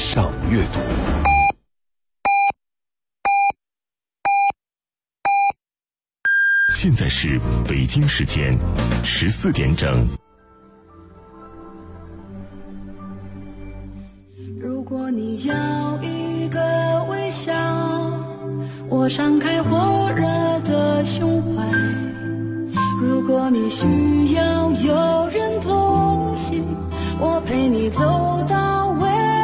上阅读。现在是北京时间14点整。 如果你要一个微笑，我敞开火热的胸怀；如果你需要有人同行，我陪你走到未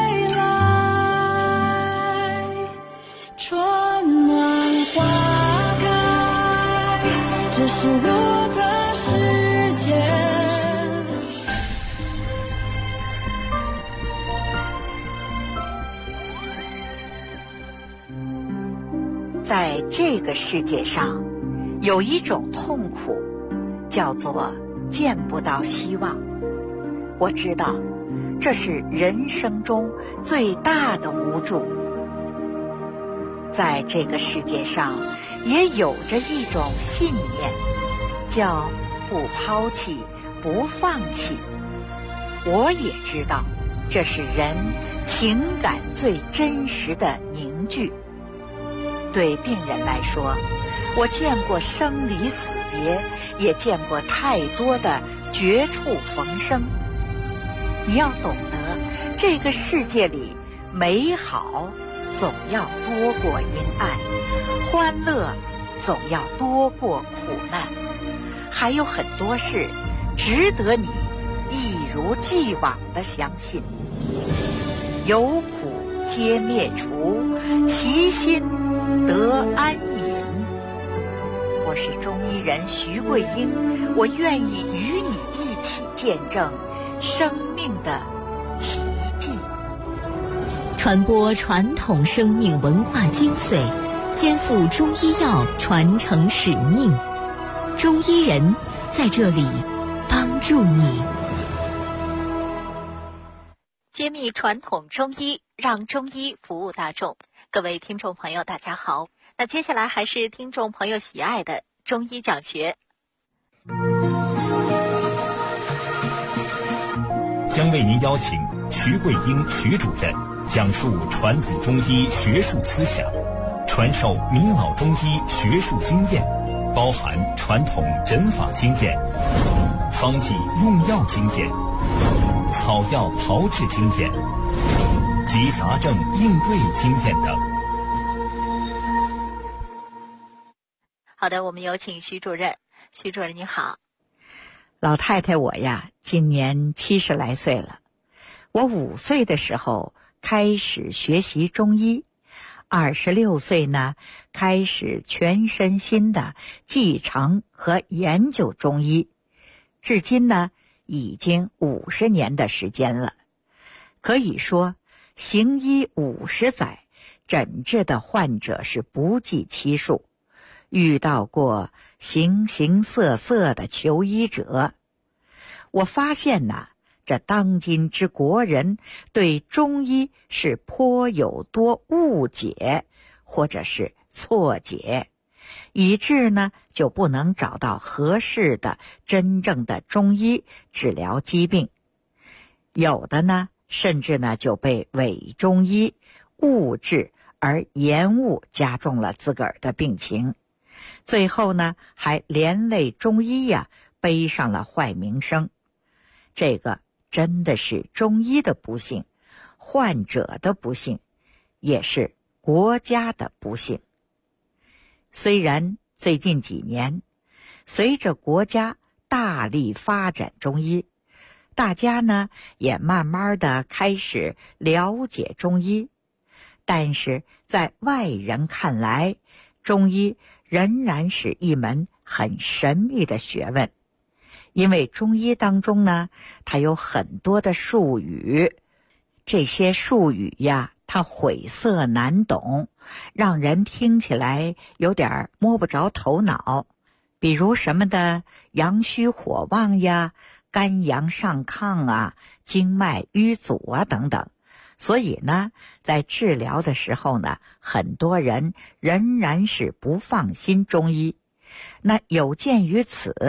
来。春暖花开，这是我的世界。 在这个世界上，有一种痛苦，叫做见不到希望。我知道，这是人生中最大的无助。在这个世界上，也有着一种信念，叫不抛弃，不放弃。我也知道，这是人情感最真实的凝聚。对病人来说，我见过生离死别，也见过太多的绝处逢生。你要懂得，这个世界里美好总要多过阴暗，欢乐总要多过苦难，还有很多事值得你一如既往地相信。有苦皆灭除，其心得安隐。我是中医人徐桂英，我愿意与你一起见证生命的奇迹， 传播传统生命文化精髓，肩负中医药传承使命。中医人在这里帮助你， 揭秘传统中医，让中医服务大众。各位听众朋友大家好，那接下来还是听众朋友喜爱的中医讲学， 将为您邀请徐桂英徐主任讲述传统中医学术思想，传授名老中医学术经验，包含传统诊法经验、方剂用药经验、草药炮制经验及杂症应对经验等。 好的，我们有请徐主任。徐主任你好。 老太太我呀，今年70来岁了。我5岁的时候开始学习中医，26岁呢开始全身心的继承和研究中医，至今呢已经50年的时间了。可以说行医50载，诊治的患者是不计其数，遇到过形形色色的求医者。我发现呐，这当今之国人对中医是颇有多误解或者是错解，以致呢就不能找到合适的真正的中医治疗疾病。有的呢甚至呢就被伪中医误治而延误加重了自个儿的病情，最后呢还连累中医呀背上了坏名声。这个真的是中医的不幸，患者的不幸，也是国家的不幸。虽然最近几年随着国家大力发展中医，大家呢也慢慢的开始了解中医，但是在外人看来，中医仍然是一门很神秘的学问。因为中医当中呢，它有很多的术语，这些术语呀，它晦涩难懂，让人听起来有点摸不着头脑。比如什么的阳虚火旺呀、肝阳上亢啊、经脉瘀阻啊等等。所以呢，在治疗的时候呢，很多人仍然是不放心中医。那有鉴于此，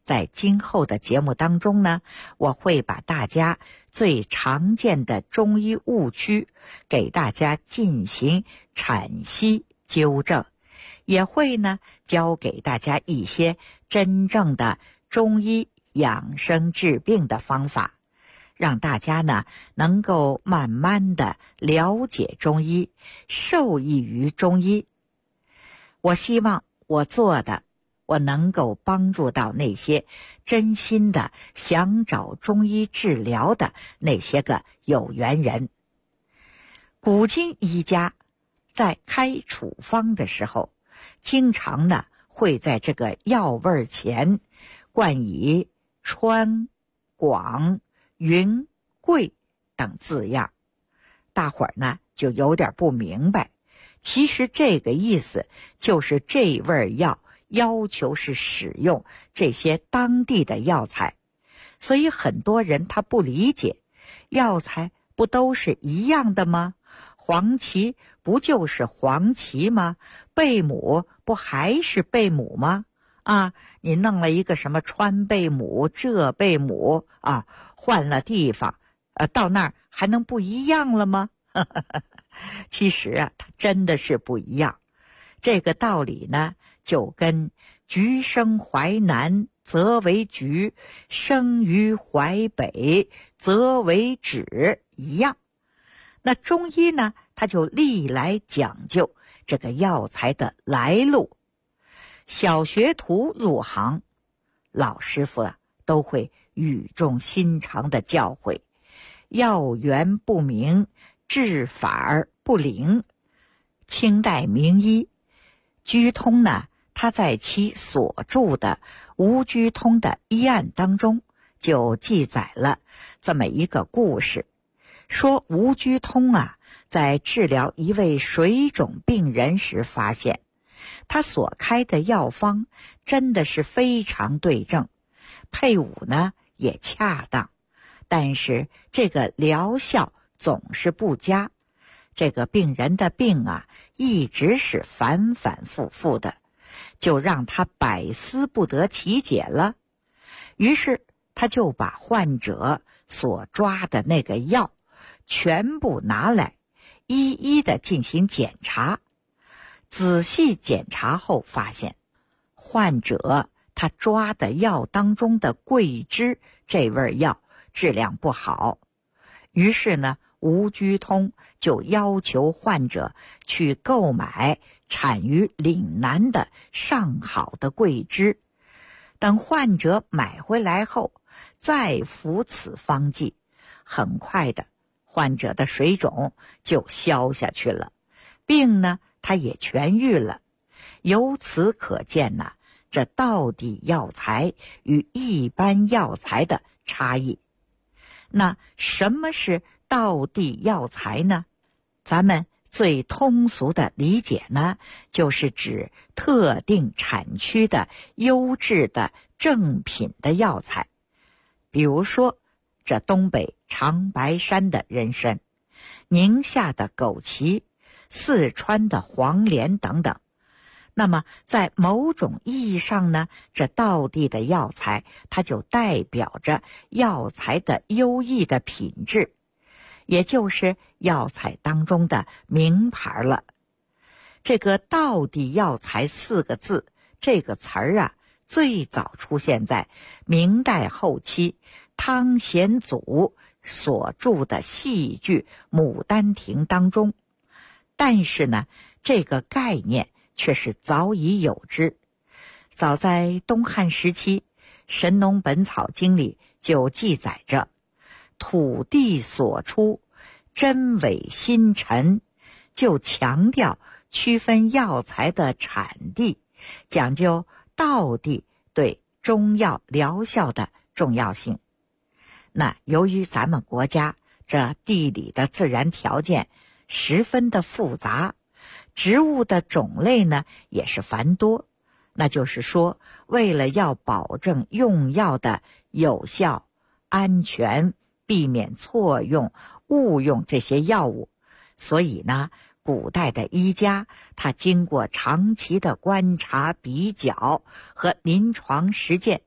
在今后的节目当中呢，我会把大家最常见的中医误区给大家进行阐析纠正，也会呢教给大家一些真正的中医养生治病的方法，让大家呢能够慢慢的了解中医，受益于中医。我希望我做的，我能够帮助到那些真心的想找中医治疗的那些个有缘人。古今医家在开处方的时候，经常呢会在这个药味前冠以川、广、云、贵等字样，大伙儿呢就有点不明白。其实这个意思就是这味药要求是使用这些当地的药材，所以很多人他不理解，药材不都是一样的吗？黄芪不就是黄芪吗？贝母不还是贝母吗？你弄了一个什么川贝母、浙贝母换了地方，到那儿还能不一样了吗？其实它真的是不一样。这个道理呢，就跟橘生淮南则为橘，生于淮北则为枳一样。那中医呢，它就历来讲究这个药材的来路。小学徒入行，老师傅都会语重心长的教诲，药源不明，治法而不灵。清代名医居通呢，他在其所著的吴居通的医案当中就记载了这么一个故事，说吴居通在治疗一位水肿病人时发现，他所开的药方真的是非常对症，配伍呢也恰当，但是这个疗效总是不佳，这个病人的病一直是反反复复的，就让他百思不得其解了。于是他就把患者所抓的那个药全部拿来，一一的进行检查。仔细检查后发现，患者他抓的药当中的桂枝这味药质量不好。于是呢，吴居通就要求患者去购买产于岭南的上好的桂枝，等患者买回来后再服此方剂，很快的患者的水肿就消下去了，病呢他也痊愈了。由此可见这道地药材与一般药材的差异。那什么是道地药材呢？咱们最通俗的理解呢，就是指特定产区的优质的正品的药材。比如说这东北长白山的人参，宁夏的枸杞，四川的黄连等等。那么在某种意义上呢，这道地的药材它就代表着药材的优异的品质，也就是药材当中的名牌了。这个道地药材4个字这个词儿最早出现在明代后期汤显祖所著的戏剧《牡丹亭》当中，但是呢，这个概念却是早已有之。早在东汉时期，《神农本草经》里就记载着土地所出，真伪新陈，就强调区分药材的产地，讲究道地对中药疗效的重要性。那由于咱们国家这地理的自然条件十分的复杂，植物的种类呢也是繁多，那就是说，为了要保证用药的有效、安全，避免错用、误用这些药物，所以呢，古代的医家他经过长期的观察、比较和临床实践，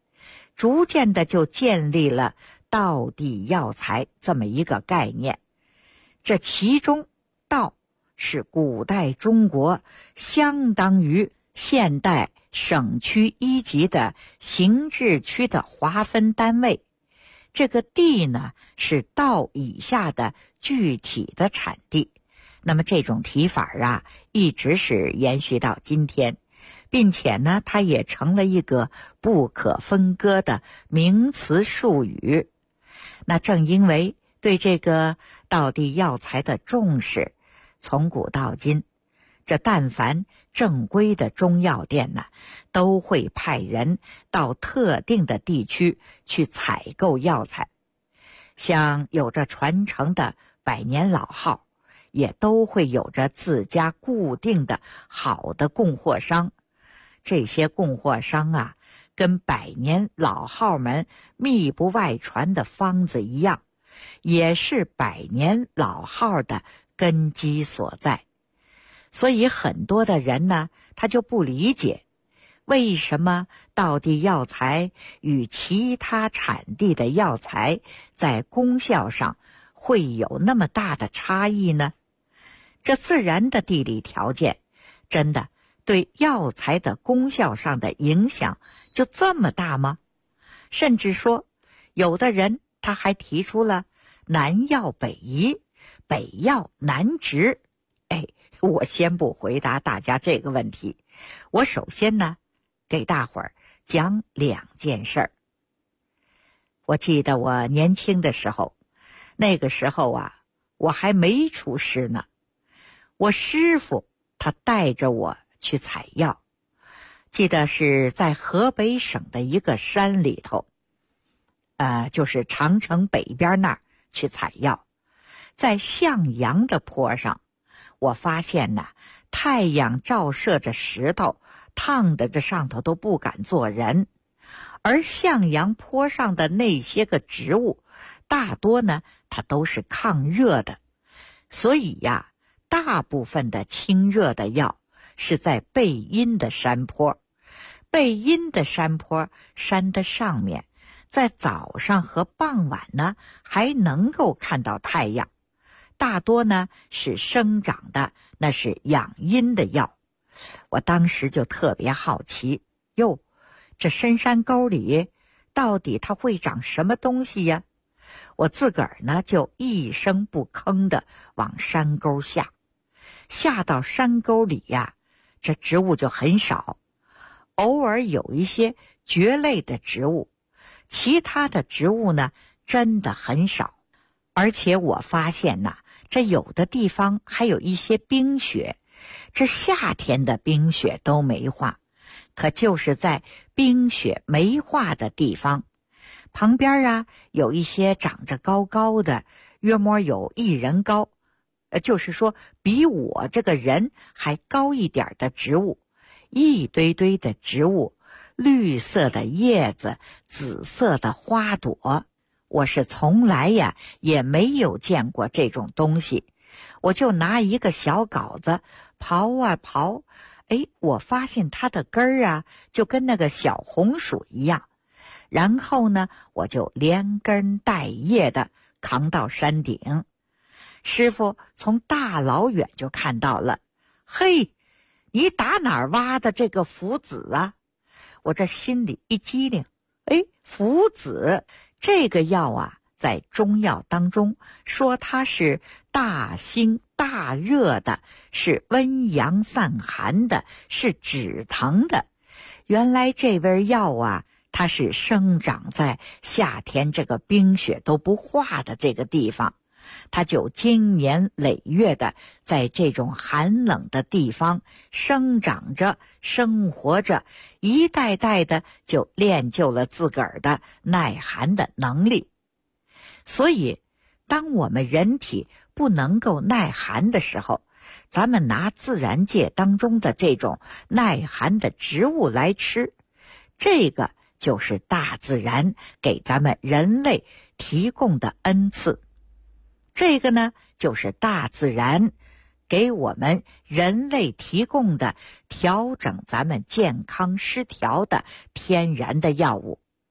逐渐的就建立了道地药材这么一个概念。这其中道是古代中国相当于现代省区一级的行制区的划分单位，这个地呢是道以下的具体的产地。那么这种提法啊，一直是延续到今天，并且呢它也成了一个不可分割的名词术语。那正因为对这个道地药材的重视，从古到今，这但凡正规的中药店呢，都会派人到特定的地区去采购药材。像有着传承的百年老号，也都会有着自家固定的好的供货商。这些供货商啊，跟百年老号们密不外传的方子一样，也是百年老号的根基所在。所以很多的人呢，他就不理解，为什么道地药材与其他产地的药材在功效上会有那么大的差异呢？这自然的地理条件真的对药材的功效上的影响就这么大吗？甚至说，有的人他还提出了南药北移，北药南植。我先不回答大家这个问题，我首先呢给大伙儿讲两件事儿。我记得我年轻的时候，那个时候啊，我还没出师呢。我师傅他带着我去采药，记得是在河北省的一个山里头，就是长城北边那儿去采药。在向阳的坡上，我发现呢，太阳照射着石头，烫得这上头都不敢坐人。而向阳坡上的那些个植物，大多呢它都是抗热的，所以呀，大部分的清热的药是在背阴的山坡。背阴的山坡，山的上面，在早上和傍晚呢还能够看到太阳，大多呢是生长的，那是养阴的药。我当时就特别好奇，哟，这深山沟里到底它会长什么东西呀？我自个儿呢就一声不吭地往山沟下到山沟里呀，这植物就很少，偶尔有一些蕨类的植物，其他的植物呢真的很少。而且我发现呐，这有的地方还有一些冰雪，这夏天的冰雪都没化，可就是在冰雪没化的地方，旁边啊有一些长着高高的，约摸有1人高，就是说比我这个人还高一点的植物，一堆堆的植物，绿色的叶子，紫色的花朵，我是从来呀也没有见过这种东西。我就拿一个小镐子刨啊刨，我发现它的根儿啊就跟那个小红薯一样。然后呢，我就连根带叶的扛到山顶。师傅从大老远就看到了，嘿，你打哪儿挖的这个附子啊？我这心里一激灵，附子这个药啊，在中药当中说它是大辛大热的，是温阳散寒的，是止疼的。原来这味药啊，它是生长在夏天这个冰雪都不化的这个地方，它就经年累月的在这种寒冷的地方生长着生活着，一代代的就练就了自个儿的耐寒的能力。所以当我们人体不能够耐寒的时候，咱们拿自然界当中的这种耐寒的植物来吃，这个就是大自然给咱们人类提供的恩赐。这个呢，就是大自然给我们人类提供的调整咱们健康失调的天然的药物。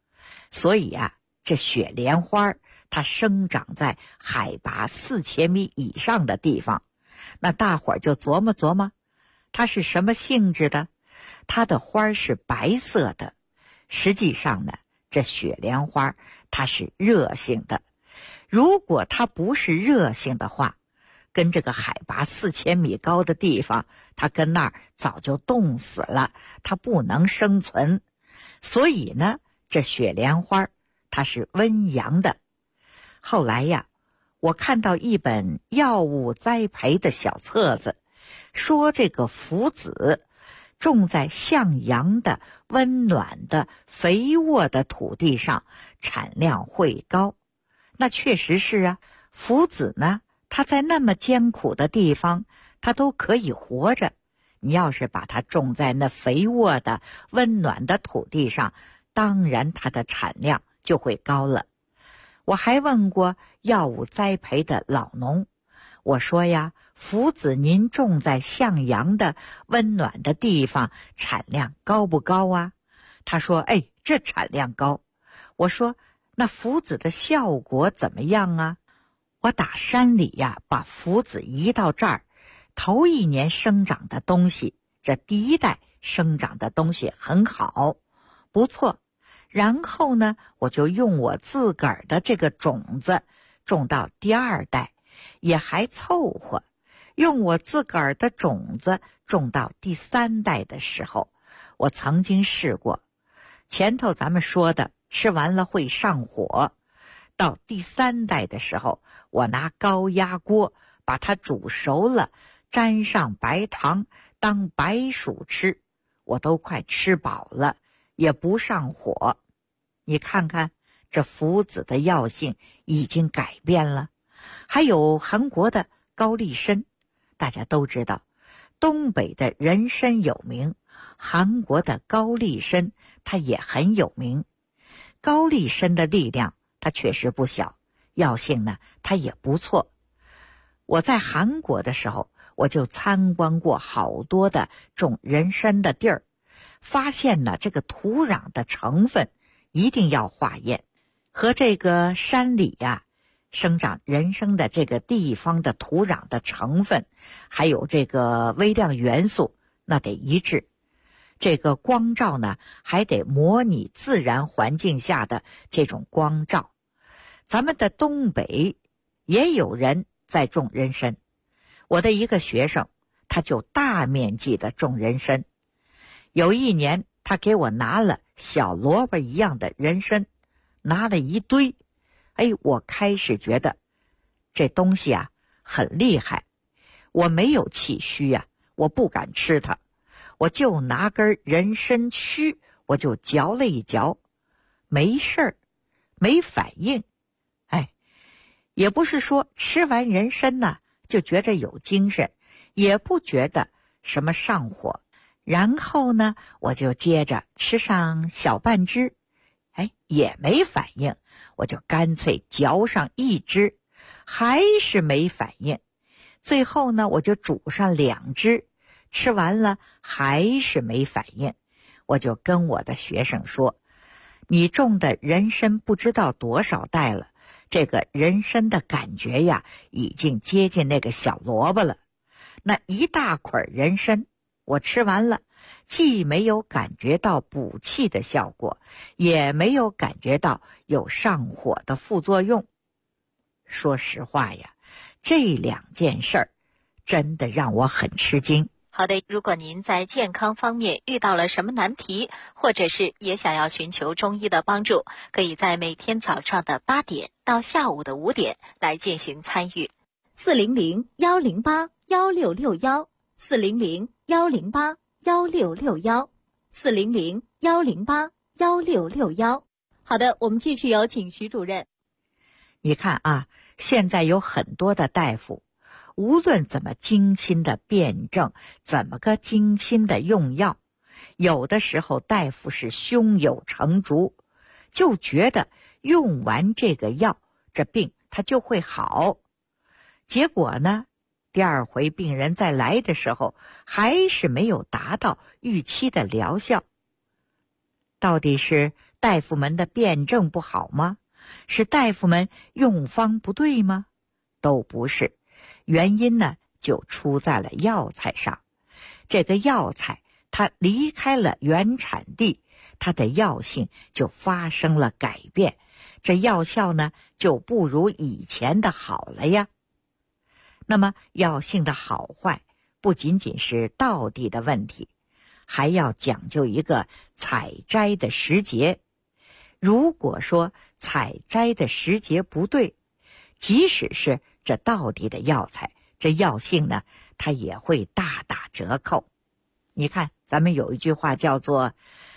所以啊，这雪莲花它生长在海拔4000米以上的地方。那大伙儿就琢磨琢磨，它是什么性质的？它的花是白色的。实际上呢，这雪莲花它是热性的。如果它不是热性的话，跟这个海拔4000米高的地方，它跟那儿早就冻死了，它不能生存。所以呢，这雪莲花它是温阳的。后来呀，我看到一本药物栽培的小册子，说这个榆子种在向阳的、温暖的、肥沃的土地上，产量会高。那确实是啊，榆子呢，它在那么艰苦的地方，它都可以活着。你要是把它种在那肥沃的、温暖的土地上，当然它的产量就会高了。我还问过药物栽培的老农，我说呀，榆子您种在向阳的、温暖的地方，产量高不高啊？他说，这产量高。我说，那榆子的效果怎么样啊？我打山里呀，把榆子移到这儿，头1年生长的东西，这第1代生长的东西很好，不错。然后呢，我就用我自个儿的这个种子种到第2代，也还凑合。用我自个儿的种子种到第3代的时候，我曾经试过，前头咱们说的吃完了会上火，到第3代的时候，我拿高压锅把它煮熟了，沾上白糖当白薯吃，我都快吃饱了，也不上火。你看看这榆子的药性已经改变了。还有韩国的高丽参，大家都知道东北的人参有名，韩国的高丽参它也很有名。高丽参的力量它确实不小，药性呢它也不错。我在韩国的时候，我就参观过好多的种人参的地儿，发现呢这个土壤的成分一定要化验，和这个山里呀生长人参的这个地方的土壤的成分，还有这个微量元素，那得一致。这个光照呢，还得模拟自然环境下的这种光照。咱们的东北也有人在种人参，我的一个学生，他就大面积的种人参。有一年，他给我拿了小萝卜一样的人参，拿了一堆。我开始觉得这东西啊很厉害，我没有气虚啊，我不敢吃它，我就拿根人参须，我就嚼了一嚼，没事儿，没反应。也不是说吃完人参呢就觉着有精神，也不觉得什么上火。然后呢，我就接着吃上小半只，也没反应，我就干脆嚼上一只，还是没反应。最后呢，我就煮上2只，吃完了还是没反应。我就跟我的学生说，你种的人参不知道多少代了，这个人参的感觉呀，已经接近那个小萝卜了。那一大捆人参，我吃完了，既没有感觉到补气的效果，也没有感觉到有上火的副作用。说实话呀，这2件事儿真的让我很吃惊。 好的，如果您在健康方面遇到了什么难题，或者是也想要寻求中医的帮助，可以在每天早上的8点到下午的5点来进行参与。 400-108-1661，400-108-1661，400-108-1661。好的，我们继续有请徐主任。 你看啊，现在有很多的大夫，无论怎么精心的辩证，怎么个精心的用药，有的时候大夫是胸有成竹，就觉得用完这个药，这病它就会好。结果呢，第2回病人再来的时候，还是没有达到预期的疗效。到底是大夫们的辩证不好吗？是大夫们用方不对吗？都不是，原因呢就出在了药材上。这个药材它离开了原产地，它的药性就发生了改变，这药效呢就不如以前的好了呀。那么药性的好坏不仅仅是道地的问题，还要讲究一个采摘的时节。如果说采摘的时节不对，即使是这道地的药材，这药性呢它也会大打折扣。你看咱们有一句话叫做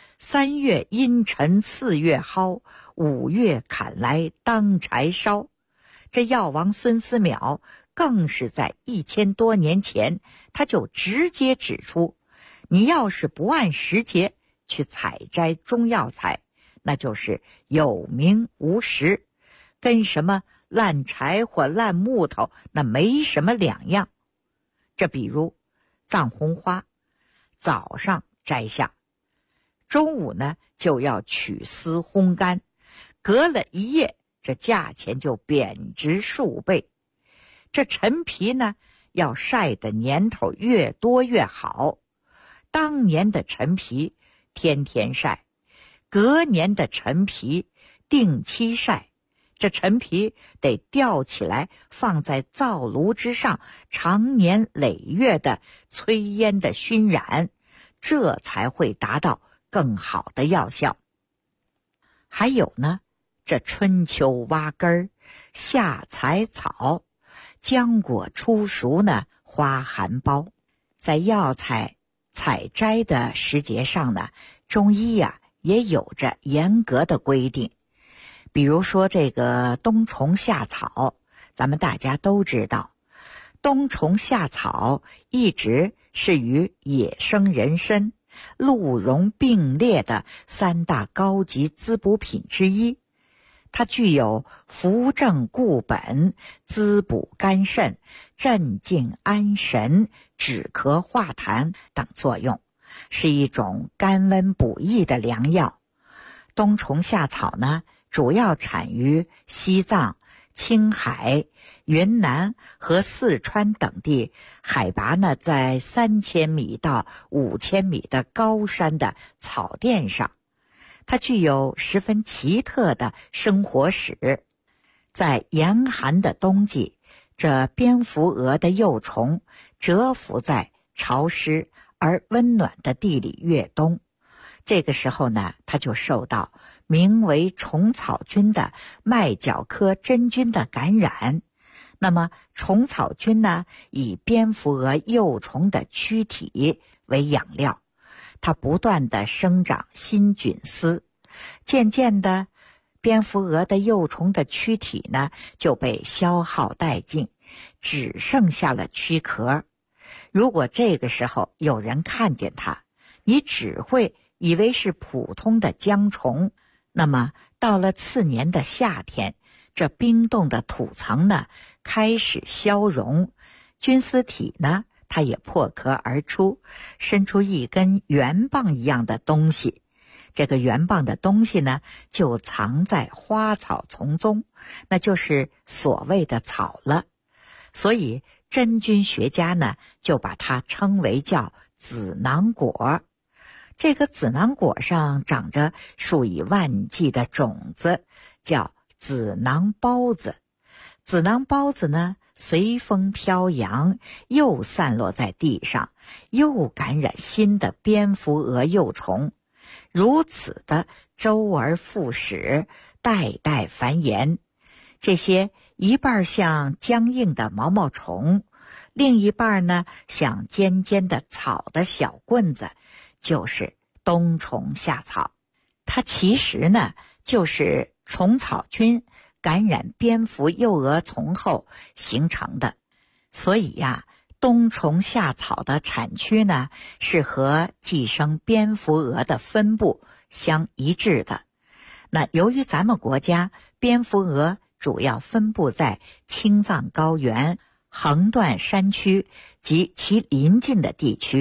3月阴沉4月蒿，5月砍来当柴烧。这药王孙思邈更是在1000多年前，他就直接指出，你要是不按时节去采摘中药材，那就是有名无实，跟什么烂柴火烂木头那没什么两样。这比如藏红花，早上摘下，中午呢就要取丝烘干，隔了一夜，这价钱就贬值数倍。这陈皮呢要晒的年头越多越好，当年的陈皮天天晒，隔年的陈皮定期晒。这陈皮得吊起来放在灶炉之上，长年累月的炊烟的熏染，这才会达到更好的药效。还有呢，这春秋挖根儿，夏采草，浆果初熟呢花含苞。在药材采摘的时节上呢，中医呀也有着严格的规定。比如说这个冬虫夏草，咱们大家都知道，冬虫夏草一直是与野生人参、鹿茸并列的3大高级滋补品之一。它具有扶正固本、滋补肝肾、镇静安神、止咳化痰等作用，是一种甘温补益的良药。冬虫夏草呢，主要产于西藏、青海、云南和四川等地，海拔呢在3000米到5000米的高山的草甸上。它具有十分奇特的生活史。在严寒的冬季，这蝙蝠蛾的幼虫蛰伏在潮湿而温暖的地里越冬。这个时候呢，它就受到名为虫草菌的麦角科真菌的感染。那么虫草菌呢，以蝙蝠蛾幼虫的躯体为养料，它不断地生长新菌丝，渐渐的蝙蝠蛾的幼虫的躯体呢就被消耗殆尽，只剩下了躯壳。如果这个时候有人看见它，你只会以为是普通的浆虫。那么到了次年的夏天，这冰冻的土层呢开始消融，菌丝体呢它也破壳而出，伸出一根圆棒一样的东西。这个圆棒的东西呢就藏在花草丛中，那就是所谓的草了。所以真菌学家呢就把它称为叫子囊果。这个子囊果上长着数以万计的种子，叫子囊孢子。子囊孢子呢随风飘扬，又散落在地上，又感染新的蝙蝠蛾幼虫，如此的周而复始，代代繁衍。这些一半像僵硬的毛毛虫，另一半呢像尖尖的草的小棍子，就是冬虫夏草。它其实呢就是虫草菌感染蝙蝠幼蛾丛后形成的。所以呀，冬虫夏草的产区呢是和寄生蝙蝠蛾的分布相一致的。那由于咱们国家蝙蝠蛾主要分布在青藏高原、横断山区及其邻近的地区，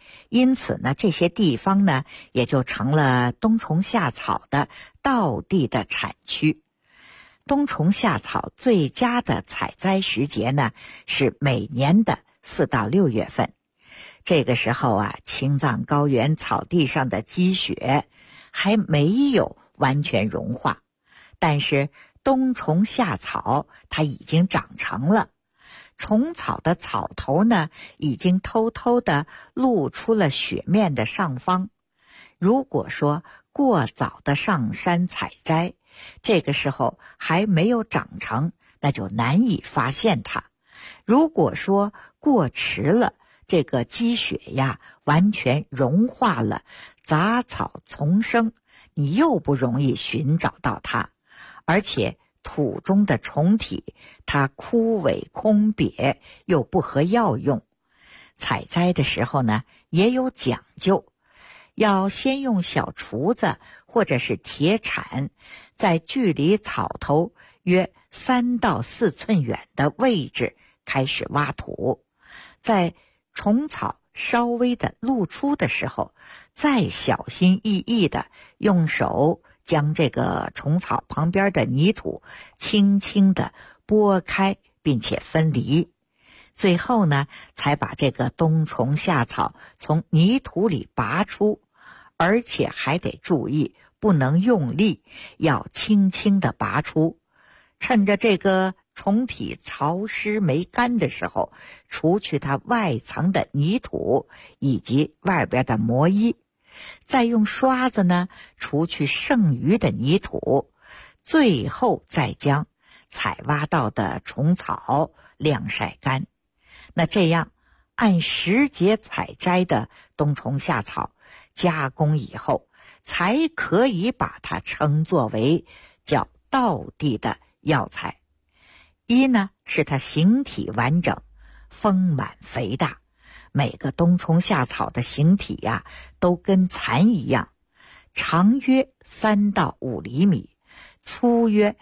因此呢，这些地方呢也就成了冬虫夏草的道地的产区。冬虫夏草最佳的采摘时节呢是每年的4到6月份。这个时候啊，青藏高原草地上的积雪还没有完全融化，但是冬虫夏草它已经长成了，虫草的草头呢已经偷偷地露出了雪面的上方。如果说过早的上山采摘，这个时候还没有长成，那就难以发现它。如果说过迟了，这个积雪呀完全融化了，杂草丛生，你又不容易寻找到它。而且土中的虫体它枯萎空瘪，又不合药用。采摘的时候呢也有讲究，要先用小锄子或者是铁铲，在距离草头约3到4寸远的位置开始挖土，在虫草稍微的露出的时候，再小心翼翼的用手将这个虫草旁边的泥土轻轻地拨开并且分离，最后呢才把这个冬虫夏草从泥土里拔出，而且还得注意不能用力，要轻轻地拔出。趁着这个虫体潮湿没干的时候，除去它外层的泥土以及外边的膜衣，再用刷子呢除去剩余的泥土，最后再将采挖到的虫草晾晒干。那这样按时节采摘的冬虫夏草加工以后，才可以把它称作为叫道地的药材。一呢是它形体完整，丰满肥大，每个冬虫夏草的形体呀都跟蚕一样，长约3到5厘米，粗约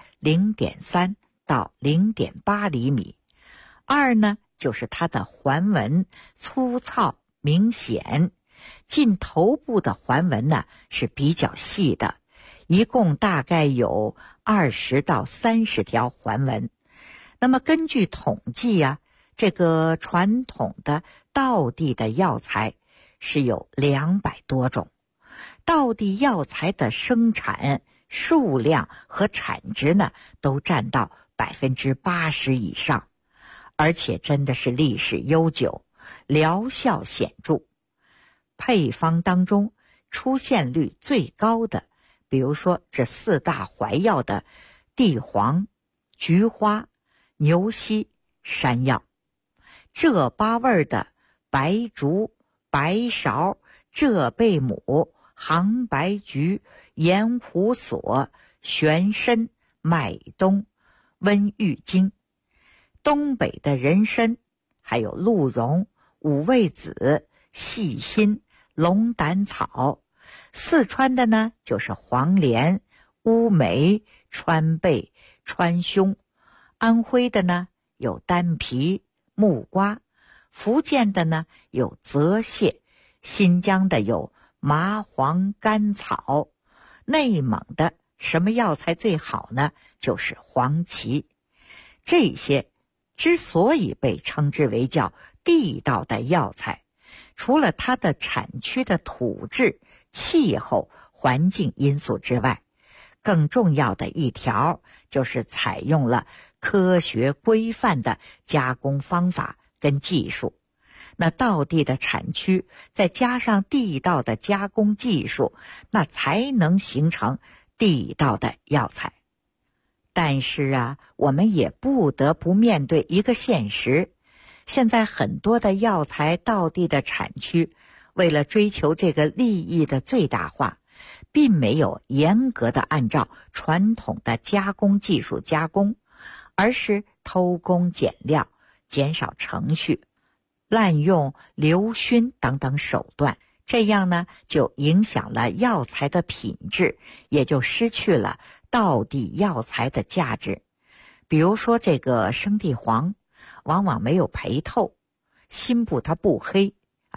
0.3到0.8厘米。二呢就是它的环纹粗糙明显，近头部的环纹呢是比较细的，一共大概有20到30条环纹。那么根据统计呀，这个传统的道地的药材是有200多种，道地药材的生产数量和产值呢都占到80%以上，而且真的是历史悠久，疗效显著。配方当中出现率最高的，比如说这4大怀药的地黄、菊花、牛膝、山药，这8味的白术、白芍、浙贝母、杭白菊、盐胡索、玄参、麦冬、温郁金，东北的人参，还有鹿茸、五味子、细辛、龙胆草，四川的呢就是黄连、乌梅、川贝、川芎，安徽的呢有丹皮、木瓜，福建的呢有泽泻，新疆的有麻黄甘草，内蒙的什么药材最好呢？就是黄芪。这些之所以被称之为叫地道的药材，除了它的产区的土质、气候、环境因素之外，更重要的一条就是采用了科学规范的加工方法跟技术。那道地的产区再加上地道的加工技术，那才能形成地道的药材。但是啊，我们也不得不面对一个现实，现在很多的药材道地的产区，为了追求这个利益的最大化，并没有严格的按照传统的加工技术加工，而是偷工减料、减少程序、滥用流熏等等手段，这样呢就影响了药材的品质，也就失去了道地药材的价值。比如说这个生地黄往往没有培透，心部它不黑啊，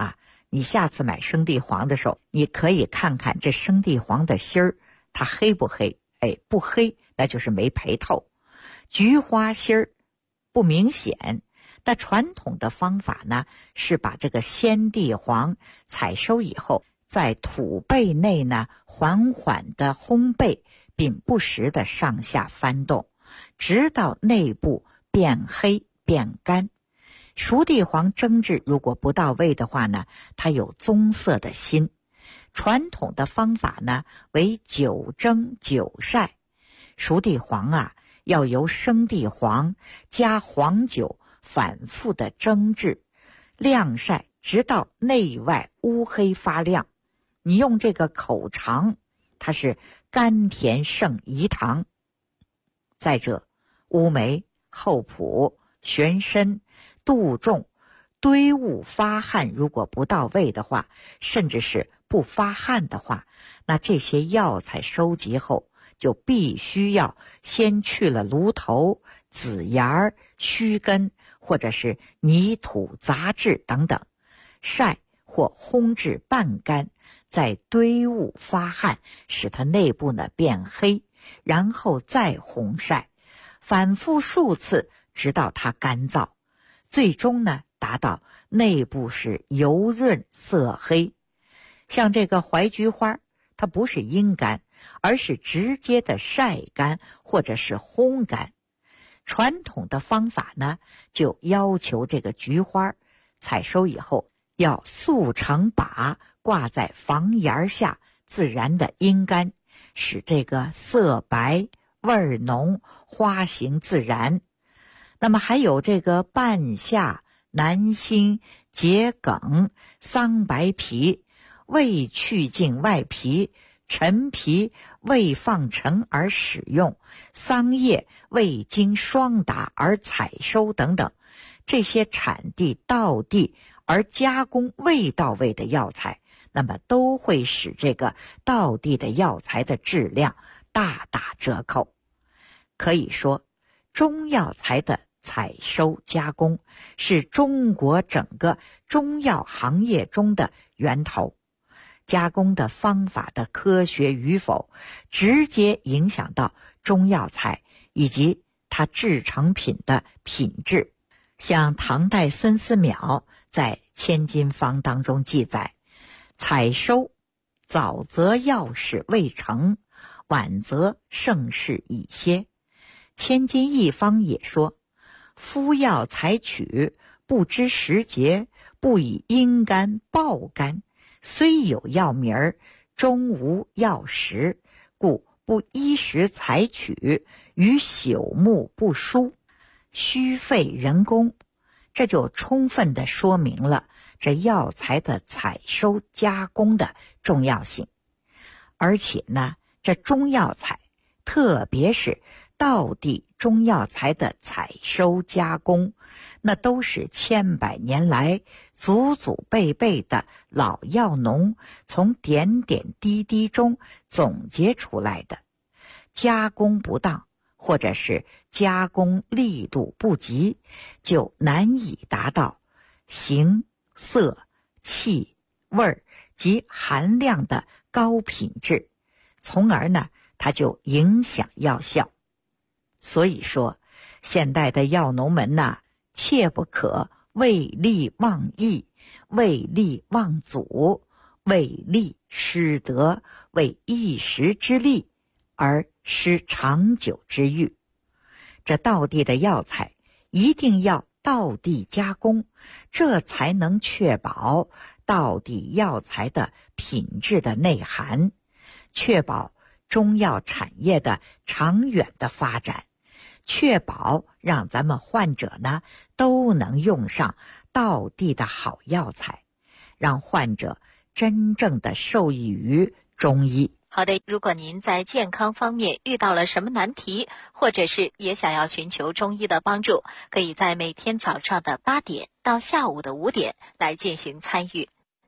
你下次买生地黄的时候，你可以看看这生地黄的芯儿，它黑不黑？不黑，那就是没培透。菊花芯儿不明显。那传统的方法呢，是把这个鲜地黄采收以后，在土被内呢缓缓的烘焙，并不时的上下翻动，直到内部变黑变干。熟地黄蒸制如果不到位的话呢，它有棕色的芯。传统的方法呢为久蒸久晒。熟地黄啊，要由生地黄加黄酒反复的蒸制晾晒，直到内外乌黑发亮。你用这个口尝，它是甘甜胜饴糖。再者，乌梅、厚朴、玄参、杜仲、堆物发汗如果不到位的话，甚至是不发汗的话，那这些药材收集后，就必须要先去了芦头、籽芽、须根或者是泥土杂质等等，晒或烘制半干，再堆物发汗，使它内部呢变黑，然后再烘晒，反复数次，直到它干燥，最终呢达到内部是油润色黑。像这个槐菊花，它不是阴干，而是直接的晒干或者是烘干。传统的方法呢，就要求这个菊花采收以后要速成把挂在房檐下，自然的阴干，使这个色白味儿浓，花形自然。那么还有这个半夏、南星、桔梗、桑白皮，未去净外皮，陈皮未放陈而使用，桑叶未经霜打而采收等等，这些产地到地而加工未到位的药材，那么都会使这个到地的药材的质量大打折扣。可以说，中药材的采收加工是中国整个中药行业中的源头。加工的方法的科学与否，直接影响到中药材以及它制成品的品质。像唐代孙思邈在《千金方》当中记载，采收早则药事未成，晚则盛世已歇。千金一方也说，夫药采取，不知时节，不以阴干暴干，虽有药名儿，终无药食，故不依时采取，与朽木不殊，虚费人工。这就充分地说明了这药材的采收加工的重要性。而且呢，这中药材，特别是道地中药材的采收加工，那都是千百年来祖祖辈辈的老药农从点点滴滴中总结出来的。加工不当，或者是加工力度不及，就难以达到形、色、气、味及含量的高品质，从而呢，它就影响药效。所以说，现代的药农们呐，切不可为利忘义，为利忘祖，为利失德，为一时之利而失长久之欲。这道地的药材一定要道地加工，这才能确保道地药材的品质的内涵，确保中药产业的长远的发展，确保让咱们患者呢都能用上道地的好药材，让患者真正的受益于中医。 好的，如果您在健康方面遇到了什么难题，或者是也想要寻求中医的帮助，可以在每天早上的8点到下午的5点来进行参与。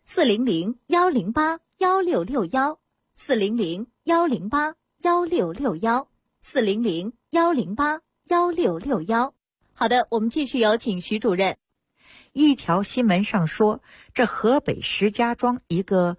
400-108-1661 400-108-1661 400-108-1661。好的，我们继续有请徐主任。 一条新闻上说，这河北石家庄一个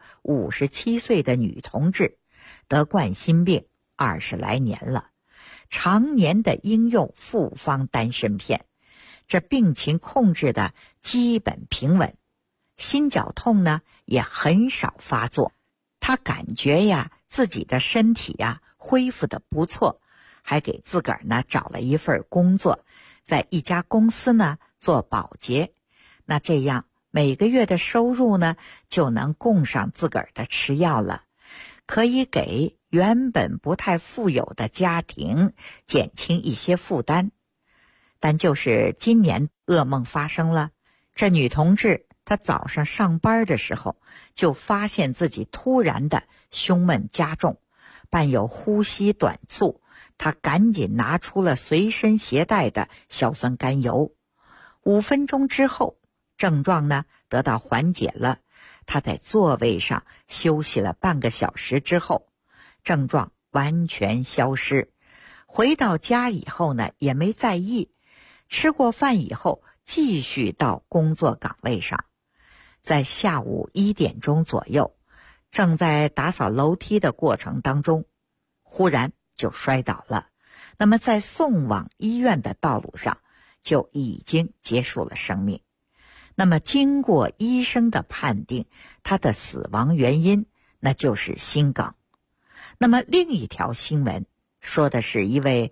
57岁的女同志得冠心病20来年了，常年的应用复方丹参片，这病情控制的基本平稳，心绞痛呢也很少发作。她感觉呀自己的身体呀恢复得不错，还给自个儿呢找了一份工作，在一家公司呢做保洁。那这样每个月的收入呢就能供上自个儿的吃药了，可以给原本不太富有的家庭减轻一些负担。但就是今年噩梦发生了，这女同志她早上上班的时候就发现自己突然的胸闷加重，伴有呼吸短促，她赶紧拿出了随身携带的硝酸甘油。5分钟之后，症状呢得到缓解了。她在座位上休息了半个小时之后，症状完全消失。回到家以后呢也没在意，吃过饭以后继续到工作岗位上。在下午1点钟左右，正在打扫楼梯的过程当中，忽然就摔倒了。那么在送往医院的道路上就已经结束了生命。那么经过医生的判定，他的死亡原因那就是心梗。那么另一条新闻说的是一位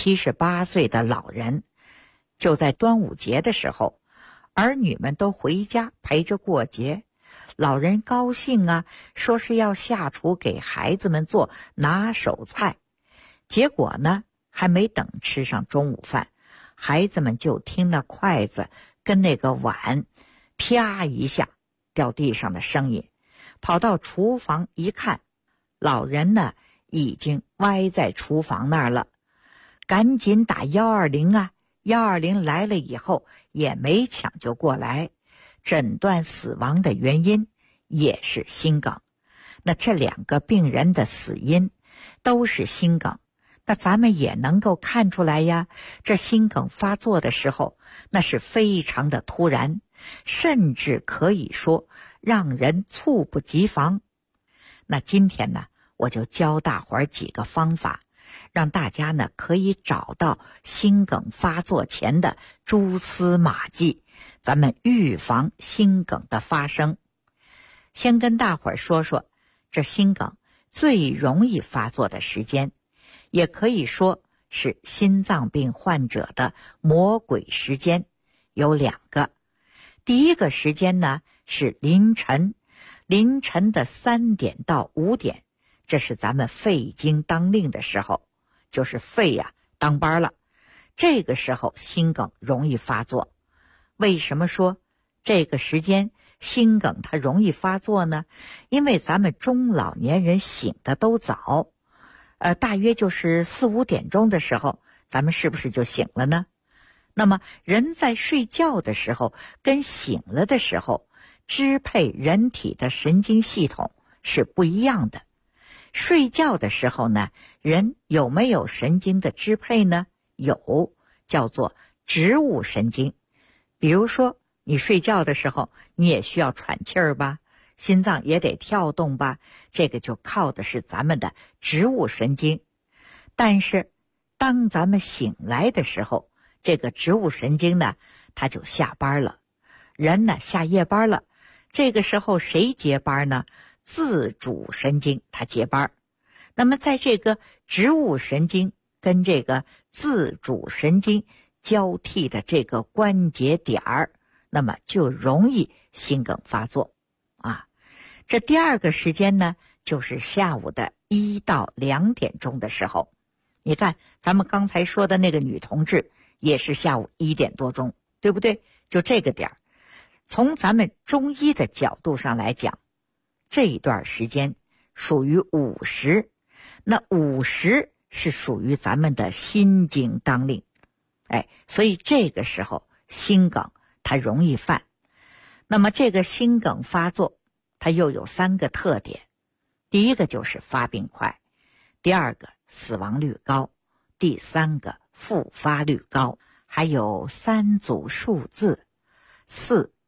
78岁的老人，就在端午节的时候，儿女们都回家陪着过节，老人高兴啊，说是要下厨给孩子们做拿手菜。结果呢，还没等吃上中午饭，孩子们就听那筷子跟那个碗啪一下掉地上的声音，跑到厨房一看，老人呢已经歪在厨房那儿了，赶紧打120啊，120来了以后也没抢救过来，诊断死亡的原因也是心梗。那这2个病人的死因都是心梗，那咱们也能够看出来呀，这心梗发作的时候那是非常的突然，甚至可以说让人猝不及防。那今天呢，我就教大伙儿几个方法，让大家呢可以找到心梗发作前的蛛丝马迹，咱们预防心梗的发生。先跟大伙儿说说这心梗最容易发作的时间，也可以说是心脏病患者的魔鬼时间，有2个。第一个时间呢是凌晨的3点到5点，这是咱们肺经当令的时候，就是肺呀当班了，这个时候心梗容易发作。为什么说这个时间心梗它容易发作呢？因为咱们中老年人醒的都早，大约就是4、5点钟的时候，咱们是不是就醒了呢？那么人在睡觉的时候跟醒了的时候，支配人体的神经系统是不一样的。睡觉的时候呢，人有没有神经的支配呢？有，叫做植物神经。比如说你睡觉的时候，你也需要喘气儿吧，心脏也得跳动吧，这个就靠的是咱们的植物神经。但是当咱们醒来的时候，这个植物神经呢，它就下班了，人呢下夜班了。这个时候谁接班呢？自主神经它接班。那么在这个植物神经跟这个自主神经交替的这个关节点儿，那么就容易心梗发作啊。这第2个时间呢，就是下午的1到2点钟的时候。你看咱们刚才说的那个女同志也是下午1点多钟，对不对？就这个点儿。从咱们中医的角度上来讲，这一段时间属于午时，那午时是属于咱们的心经当令，所以这个时候心梗它容易犯。那么这个心梗发作它又有3个特点，第一个就是发病快，第2个死亡率高，第3个复发率高，还有3组数字，4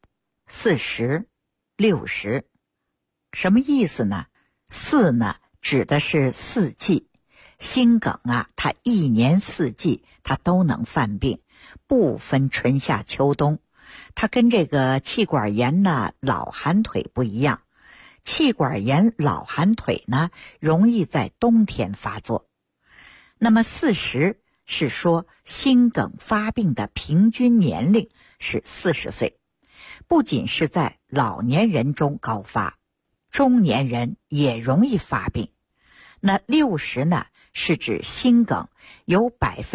40、60。什么意思呢？4呢指的是四季，心梗啊，它一年四季它都能犯病，不分春夏秋冬。它跟这个气管炎呢、老寒腿不一样。气管炎、老寒腿呢，容易在冬天发作。那么40是说心梗发病的平均年龄是40岁，不仅是在老年人中高发，中年人也容易发病。那60呢，是指心梗有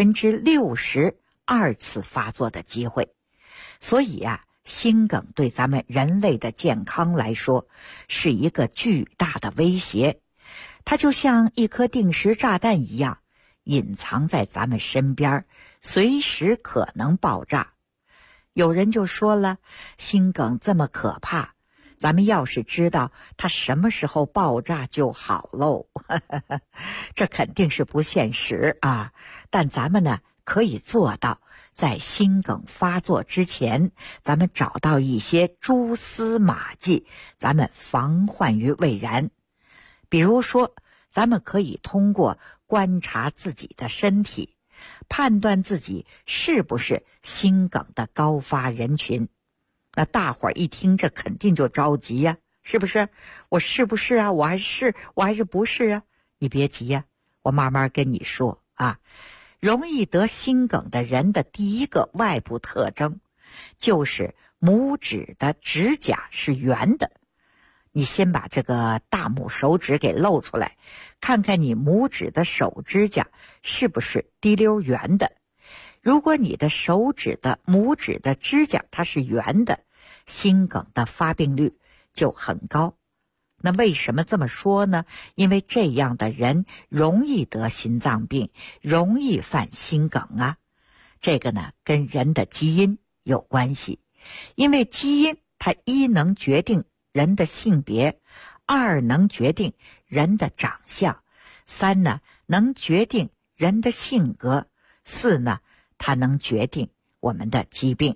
60%二次发作的机会。所以啊，心梗对咱们人类的健康来说是一个巨大的威胁，它就像一颗定时炸弹一样，隐藏在咱们身边，随时可能爆炸。有人就说了，心梗这么可怕，咱们要是知道它什么时候爆炸就好喽。这肯定是不现实啊，但咱们呢可以做到，在心梗发作之前，咱们找到一些蛛丝马迹，咱们防患于未然。比如说，咱们可以通过观察自己的身体，判断自己是不是心梗的高发人群。那大伙儿一听，这肯定就着急呀，是不是？我是不是啊？我还是不是啊？你别急呀，我慢慢跟你说啊。容易得心梗的人的第一个外部特征，就是拇指的指甲是圆的。你先把这个大拇手指给露出来，看看你拇指的手指甲是不是滴溜圆的。如果你的手指的拇指的指甲它是圆的，心梗的发病率就很高。那为什么这么说呢？因为这样的人容易得心脏病，容易犯心梗啊。这个呢，跟人的基因有关系。因为基因它一能决定人的性别，2能决定人的长相，3呢能决定人的性格，4呢它能决定我们的疾病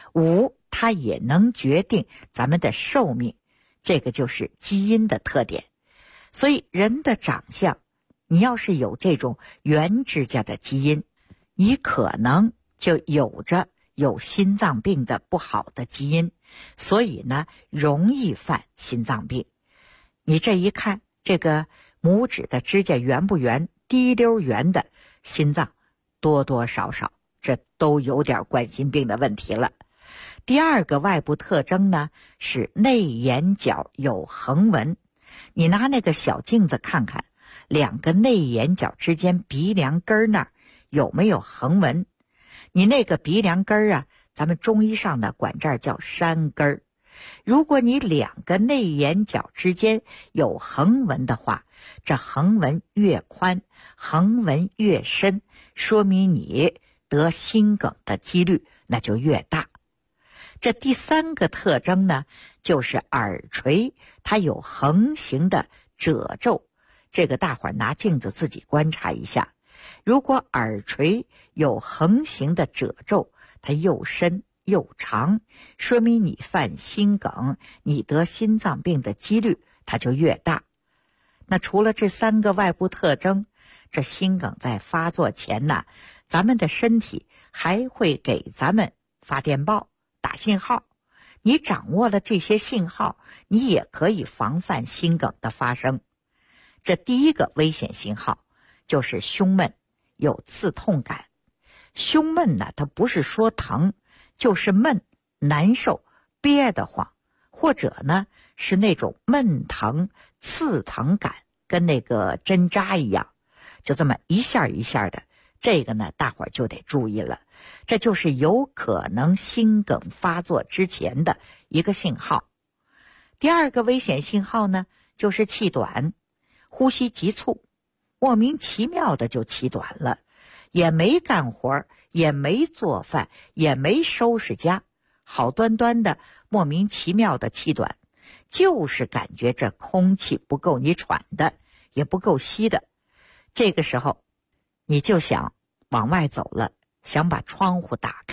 ，5它也能决定咱们的寿命。这个就是基因的特点。所以人的长相，你要是有这种圆指甲的基因，你可能就有心脏病的不好的基因，所以呢容易犯心脏病。你这一看，这个拇指的指甲圆不圆，滴溜圆的，心脏多多少少这都有点冠心病的问题了。第二个外部特征呢，是内眼角有横纹。你拿那个小镜子看看，2个内眼角之间鼻梁根那儿有没有横纹。你那个鼻梁根啊，咱们中医上呢管这儿叫山根。如果你2个内眼角之间有横纹的话，这横纹越宽，横纹越深，说明你得心梗的几率那就越大。这第3个特征呢，就是耳垂它有横行的褶皱。这个大伙儿拿镜子自己观察一下，如果耳垂有横行的褶皱，它又深又长，说明你犯心梗，你得心脏病的几率它就越大。那除了这3个外部特征，这心梗在发作前呢，咱们的身体还会给咱们发电报打信号。你掌握了这些信号，你也可以防范心梗的发生。这第一个危险信号就是胸闷有刺痛感。胸闷呢，它不是说疼，就是闷难受憋得慌，或者呢是那种闷疼刺疼感，跟那个针扎一样，就这么一下一下的。这个呢大伙儿就得注意了，这就是有可能心梗发作之前的一个信号。第2个危险信号呢，就是气短，呼吸急促，莫名其妙的就气短了，也没干活，也没做饭，也没收拾家，好端端的莫名其妙的气短，就是感觉这空气不够你喘的，也不够吸的。这个时候你就想往外走了，想把窗户打开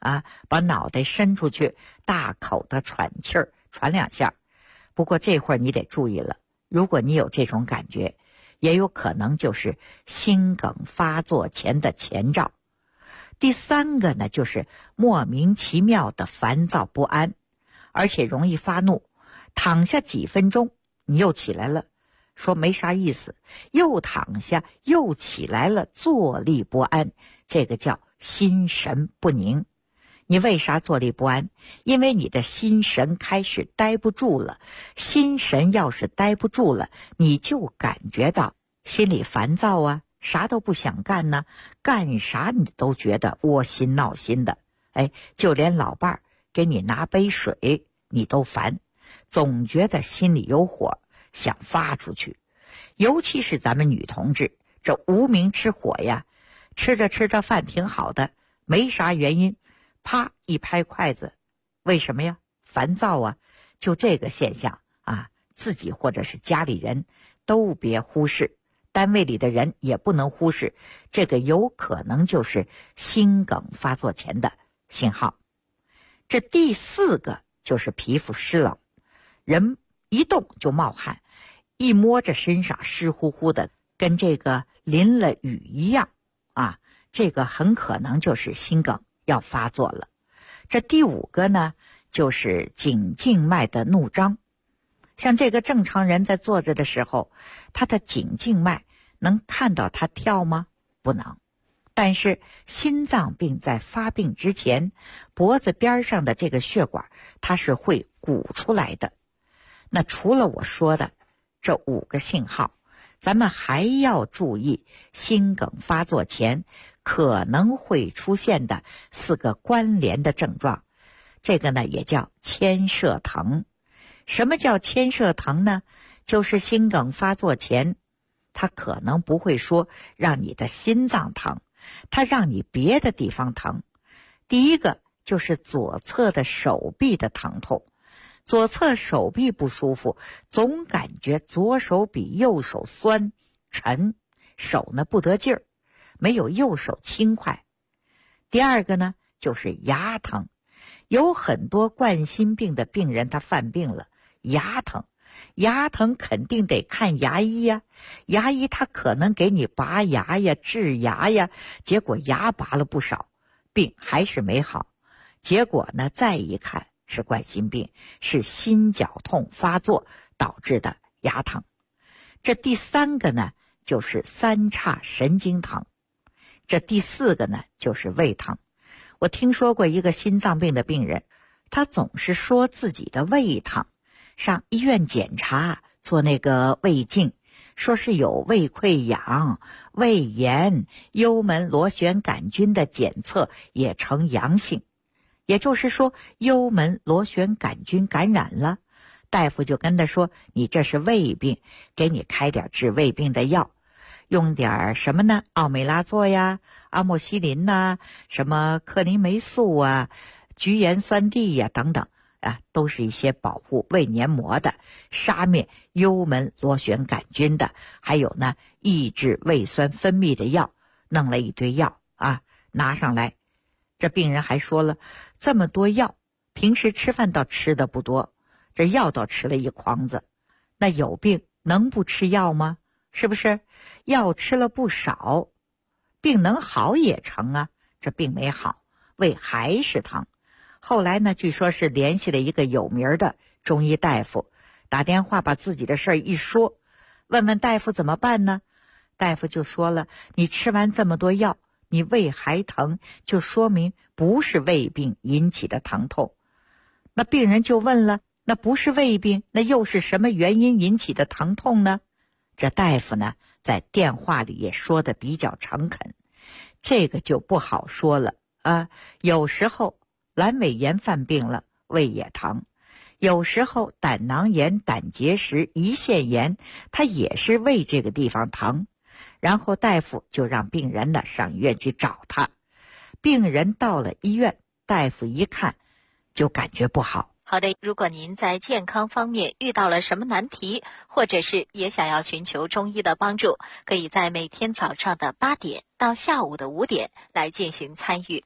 把脑袋伸出去，大口的喘气儿，喘2下。不过这会儿你得注意了，如果你有这种感觉，也有可能就是心梗发作前的前兆。第3个呢，就是莫名其妙的烦躁不安，而且容易发怒，躺下几分钟你又起来了，说没啥意思，又躺下又起来了，坐立不安，这个叫心神不宁。你为啥坐立不安？因为你的心神开始待不住了。心神要是待不住了，你就感觉到心里烦躁啊，啥都不想干呢，干啥你都觉得窝心闹心的。就连老伴儿给你拿杯水你都烦，总觉得心里有火，想发出去。尤其是咱们女同志，这无名之火呀，吃着吃着饭挺好的，没啥原因，啪一拍筷子，为什么呀？烦躁啊。就这个现象啊，自己或者是家里人都别忽视，单位里的人也不能忽视，这个有可能就是心梗发作前的信号。这第4个就是皮肤湿冷，人一动就冒汗，一摸着身上湿乎乎的，跟这个淋了雨一样啊，这个很可能就是心梗要发作了。这第5个呢，就是颈静脉的怒张。像这个正常人在坐着的时候，他的颈静脉能看到他跳吗？不能。但是心脏病在发病之前，脖子边上的这个血管它是会鼓出来的。那除了我说的这5个信号，咱们还要注意心梗发作前可能会出现的4个关联的症状。这个呢也叫牵涉疼。什么叫牵涉疼呢？就是心梗发作前，它可能不会说让你的心脏疼，它让你别的地方疼。第一个就是左侧的手臂的疼痛，左侧手臂不舒服，总感觉左手比右手酸沉，手呢不得劲儿，没有右手轻快。第2个呢就是牙疼，有很多冠心病的病人他犯病了，牙疼，牙疼肯定得看牙医呀，牙医他可能给你拔牙呀、治牙呀，结果牙拔了不少，病还是没好，结果呢再一看是冠心病，是心绞痛发作导致的牙疼。这第3个呢就是3叉神经疼。这第4个呢就是胃疼。我听说过一个心脏病的病人，他总是说自己的胃疼，上医院检查做那个胃镜，说是有胃溃疡、胃炎，幽门螺旋杆菌的检测也呈阳性，也就是说幽门螺旋杆菌感染了。大夫就跟他说，你这是胃病，给你开点治胃病的药，用点什么呢？奥美拉唑呀、阿莫西林呐、什么克林霉素啊、菊盐酸锭呀等等啊，都是一些保护胃黏膜的、杀灭幽门螺旋杆菌的，还有呢抑制胃酸分泌的药。弄了一堆药啊，拿上来。这病人还说了，这么多药，平时吃饭倒吃的不多，这药倒吃了一筐子。那有病能不吃药吗？是不是？药吃了不少，病能好也成啊。这病没好，胃还是疼。后来呢，据说是联系了一个有名的中医大夫，打电话把自己的事儿一说，问问大夫怎么办呢？大夫就说了，你吃完这么多药，你胃还疼，就说明不是胃病引起的疼痛。那病人就问了，那不是胃病，那又是什么原因引起的疼痛呢？这大夫呢，在电话里也说的比较诚恳，这个就不好说了啊。有时候阑尾炎犯病了，胃也疼；有时候胆囊炎、胆结石、胰腺炎，它也是胃这个地方疼。然后大夫就让病人呢上医院去找他。病人到了医院，大夫一看就感觉不好。 好的，如果您在健康方面遇到了什么难题，或者是也想要寻求中医的帮助，可以在每天早上的8点到下午的5点来进行参与。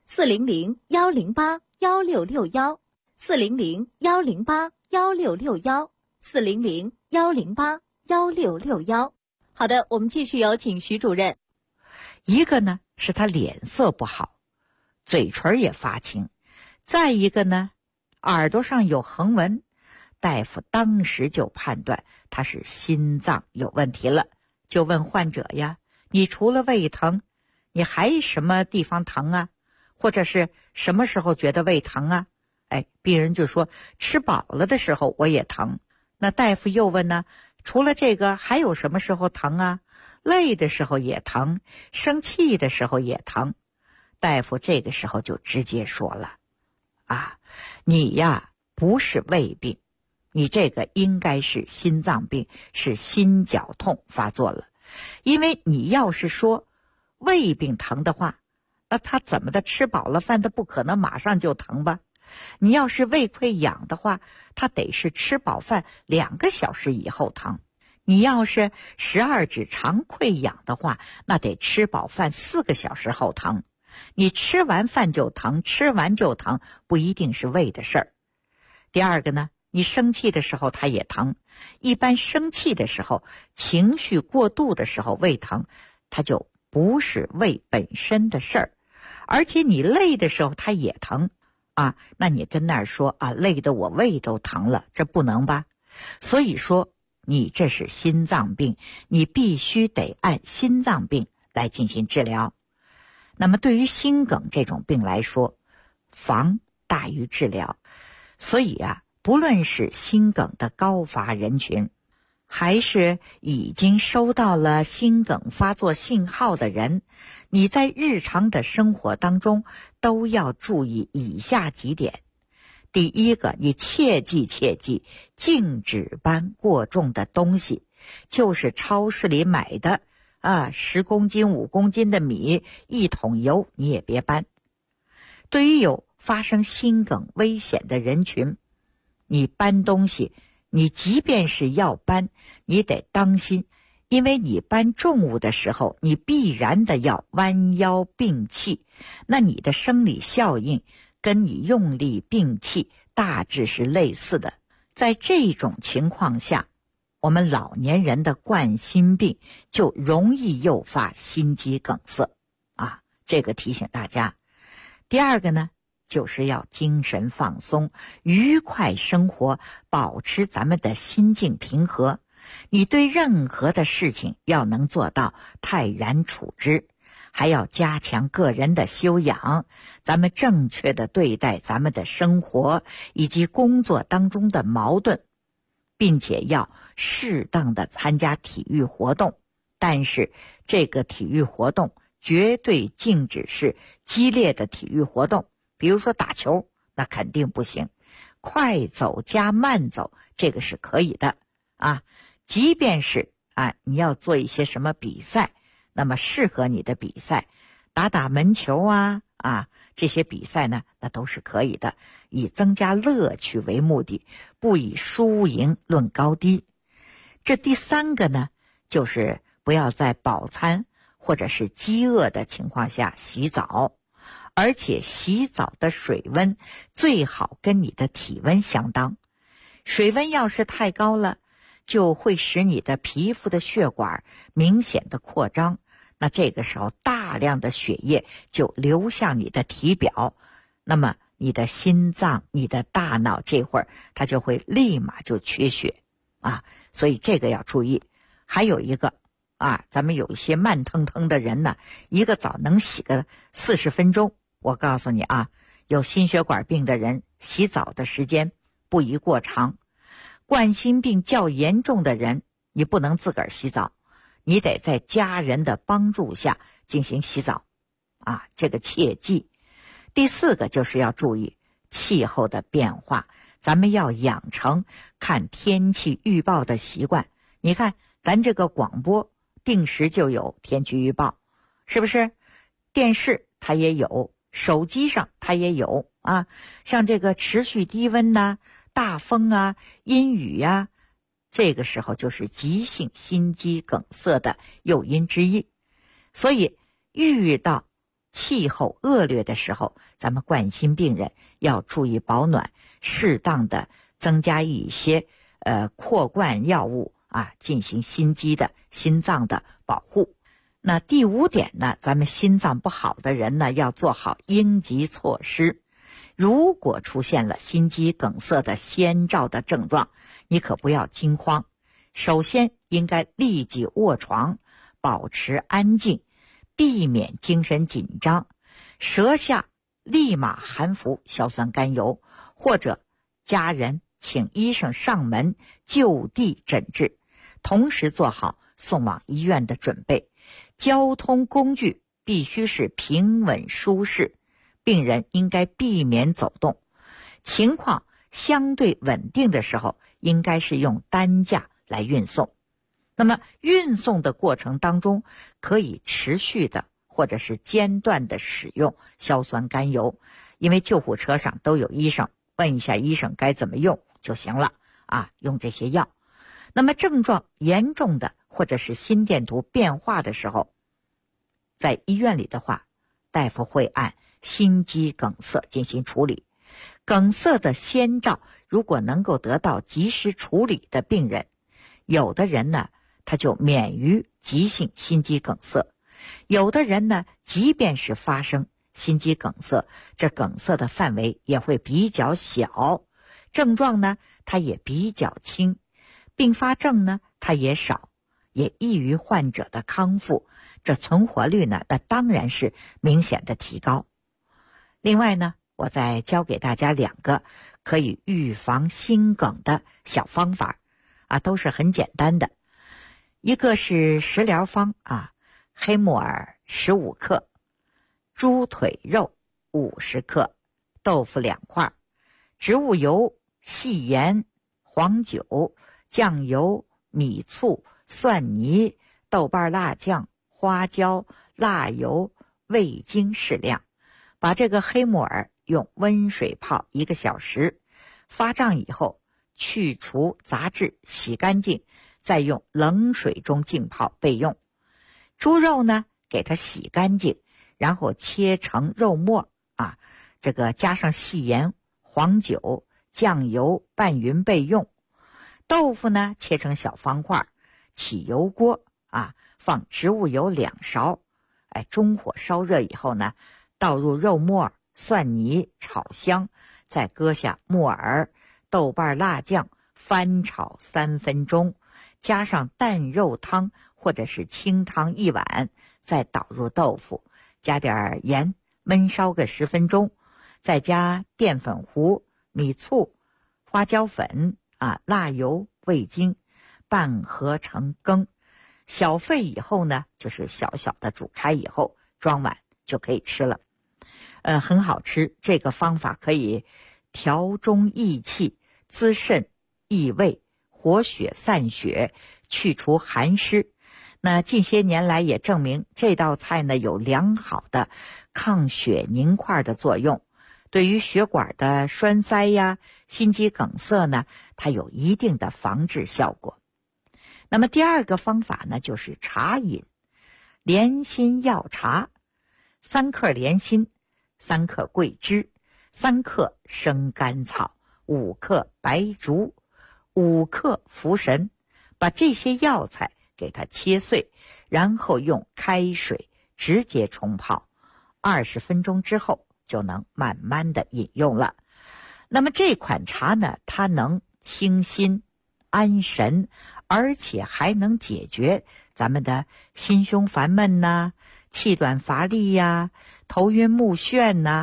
，400-108-1661，400-108-1661，400-108-1661。好的，我们继续有请徐主任。 一个呢是他脸色不好，嘴唇也发青，再一个呢耳朵上有横纹，大夫当时就判断他是心脏有问题了，就问患者呀，你除了胃疼，你还什么地方疼啊？或者是什么时候觉得胃疼啊？病人就说吃饱了的时候我也疼。那大夫又问呢，除了这个还有什么时候疼啊？累的时候也疼，生气的时候也疼。大夫这个时候就直接说了，你呀不是胃病，你这个应该是心脏病，是心绞痛发作了。因为你要是说胃病疼的话，他怎么的吃饱了饭，他不可能马上就疼吧？你要是胃溃疡的话，他得是吃饱饭2个小时以后疼。你要是12指肠溃疡的话，那得吃饱饭4个小时后疼。你吃完饭就疼，吃完就疼，不一定是胃的事儿。第二个呢，你生气的时候它也疼，一般生气的时候，情绪过度的时候胃疼，它就不是胃本身的事儿。而且你累的时候它也疼那你跟那儿说累得我胃都疼了，这不能吧？所以说你这是心脏病，你必须得按心脏病来进行治疗。那么对于心梗这种病来说，防大于治疗。所以不论是心梗的高发人群，还是已经收到了心梗发作信号的人，你在日常的生活当中都要注意以下几点。第一个，你切记禁止搬过重的东西，就是超市里买的10公斤5公斤的米，1桶油你也别搬。对于有发生心梗危险的人群，你搬东西，你即便是要搬，你得当心，因为你搬重物的时候，你必然的要弯腰并气，那你的生理效应跟你用力并气大致是类似的。在这种情况下，我们老年人的冠心病就容易诱发心肌梗塞这个提醒大家。第二个呢，就是要精神放松，愉快生活，保持咱们的心境平和。你对任何的事情要能做到泰然处之，还要加强个人的修养，咱们正确的对待咱们的生活以及工作当中的矛盾，并且要适当的参加体育活动。但是这个体育活动绝对禁止是激烈的体育活动，比如说打球，那肯定不行。快走加慢走，这个是可以的即便是你要做一些什么比赛，那么适合你的比赛，打门球这些比赛呢，那都是可以的，以增加乐趣为目的，不以输赢论高低。这第三个呢，就是不要在饱餐或者是饥饿的情况下洗澡，而且洗澡的水温最好跟你的体温相当。水温要是太高了，就会使你的皮肤的血管明显的扩张，那这个时候大量的血液就流向你的体表，那么你的心脏你的大脑这会儿它就会立马就缺血所以这个要注意。还有一个咱们有一些慢腾腾的人呢，一个澡能洗个40分钟，我告诉你有心血管病的人洗澡的时间不宜过长。冠心病较严重的人，你不能自个儿洗澡，你得在家人的帮助下进行洗澡这个切记。第四个就是要注意气候的变化，咱们要养成看天气预报的习惯。你看咱这个广播定时就有天气预报，是不是？电视它也有，手机上它也有像这个持续低温大风阴雨这个时候就是急性心肌梗塞的诱因之一。所以遇到气候恶劣的时候，咱们冠心病人要注意保暖，适当的增加一些扩灌药物啊，进行心脏的保护。那第5点呢，咱们心脏不好的人呢，要做好应急措施。如果出现了心肌梗塞的先兆的症状，你可不要惊慌，首先应该立即卧床，保持安静，避免精神紧张，舌下立马含服硝酸甘油，或者家人请医生上门就地诊治，同时做好送往医院的准备。交通工具必须是平稳舒适，病人应该避免走动。情况相对稳定的时候，应该是用担架来运送。那么运送的过程当中，可以持续的或者是间断的使用硝酸甘油，因为救护车上都有医生，问一下医生该怎么用就行了啊，用这些药。那么症状严重的或者是心电图变化的时候，在医院里的话，大夫会按心肌梗塞进行处理。梗塞的先兆如果能够得到及时处理的病人，有的人呢他就免于急性心肌梗塞，有的人呢即便是发生心肌梗塞，这梗塞的范围也会比较小，症状呢它也比较轻，并发症呢它也少，也易于患者的康复，这存活率呢那当然是明显的提高。另外呢，我再教给大家2个可以预防心梗的小方法啊，都是很简单的。一个是食疗方啊，黑木耳15克，猪腿肉50克，豆腐2块，植物油、细盐、黄酒、酱油、米醋、蒜泥、豆瓣辣酱、花椒、辣油、味精适量。把这个黑木耳用温水泡1个小时，发胀以后去除杂质，洗干净，再用冷水中浸泡备用。猪肉呢，给它洗干净，然后切成肉末啊，这个加上细盐、黄酒、酱油拌匀备用。豆腐呢，切成小方块，起油锅啊，放植物油2勺，中火烧热以后呢，倒入肉末、蒜泥炒香，再搁下木耳、豆瓣辣酱，翻炒3分钟，加上淡肉汤或者是清汤1碗，再倒入豆腐，加点盐，焖烧个10分钟，再加淀粉糊、米醋、花椒粉啊、辣油、味精，拌合成羹。小沸以后呢，就是小小的煮开以后，装碗就可以吃了。很好吃，这个方法可以调中益气、滋肾益胃、活血散血、去除寒湿。那近些年来也证明这道菜呢有良好的抗血凝块的作用，对于血管的栓塞呀、心肌梗塞呢，它有一定的防治效果。那么第2个方法呢，就是茶饮。莲心药茶，3克莲心，3克桂枝，3克生甘草，5克白术，5克茯神，把这些药材给它切碎，然后用开水直接冲泡，20分钟之后就能慢慢的饮用了。那么这款茶呢，它能清心安神，而且还能解决咱们的心胸烦闷呐、气短乏力呀、头晕目眩呐、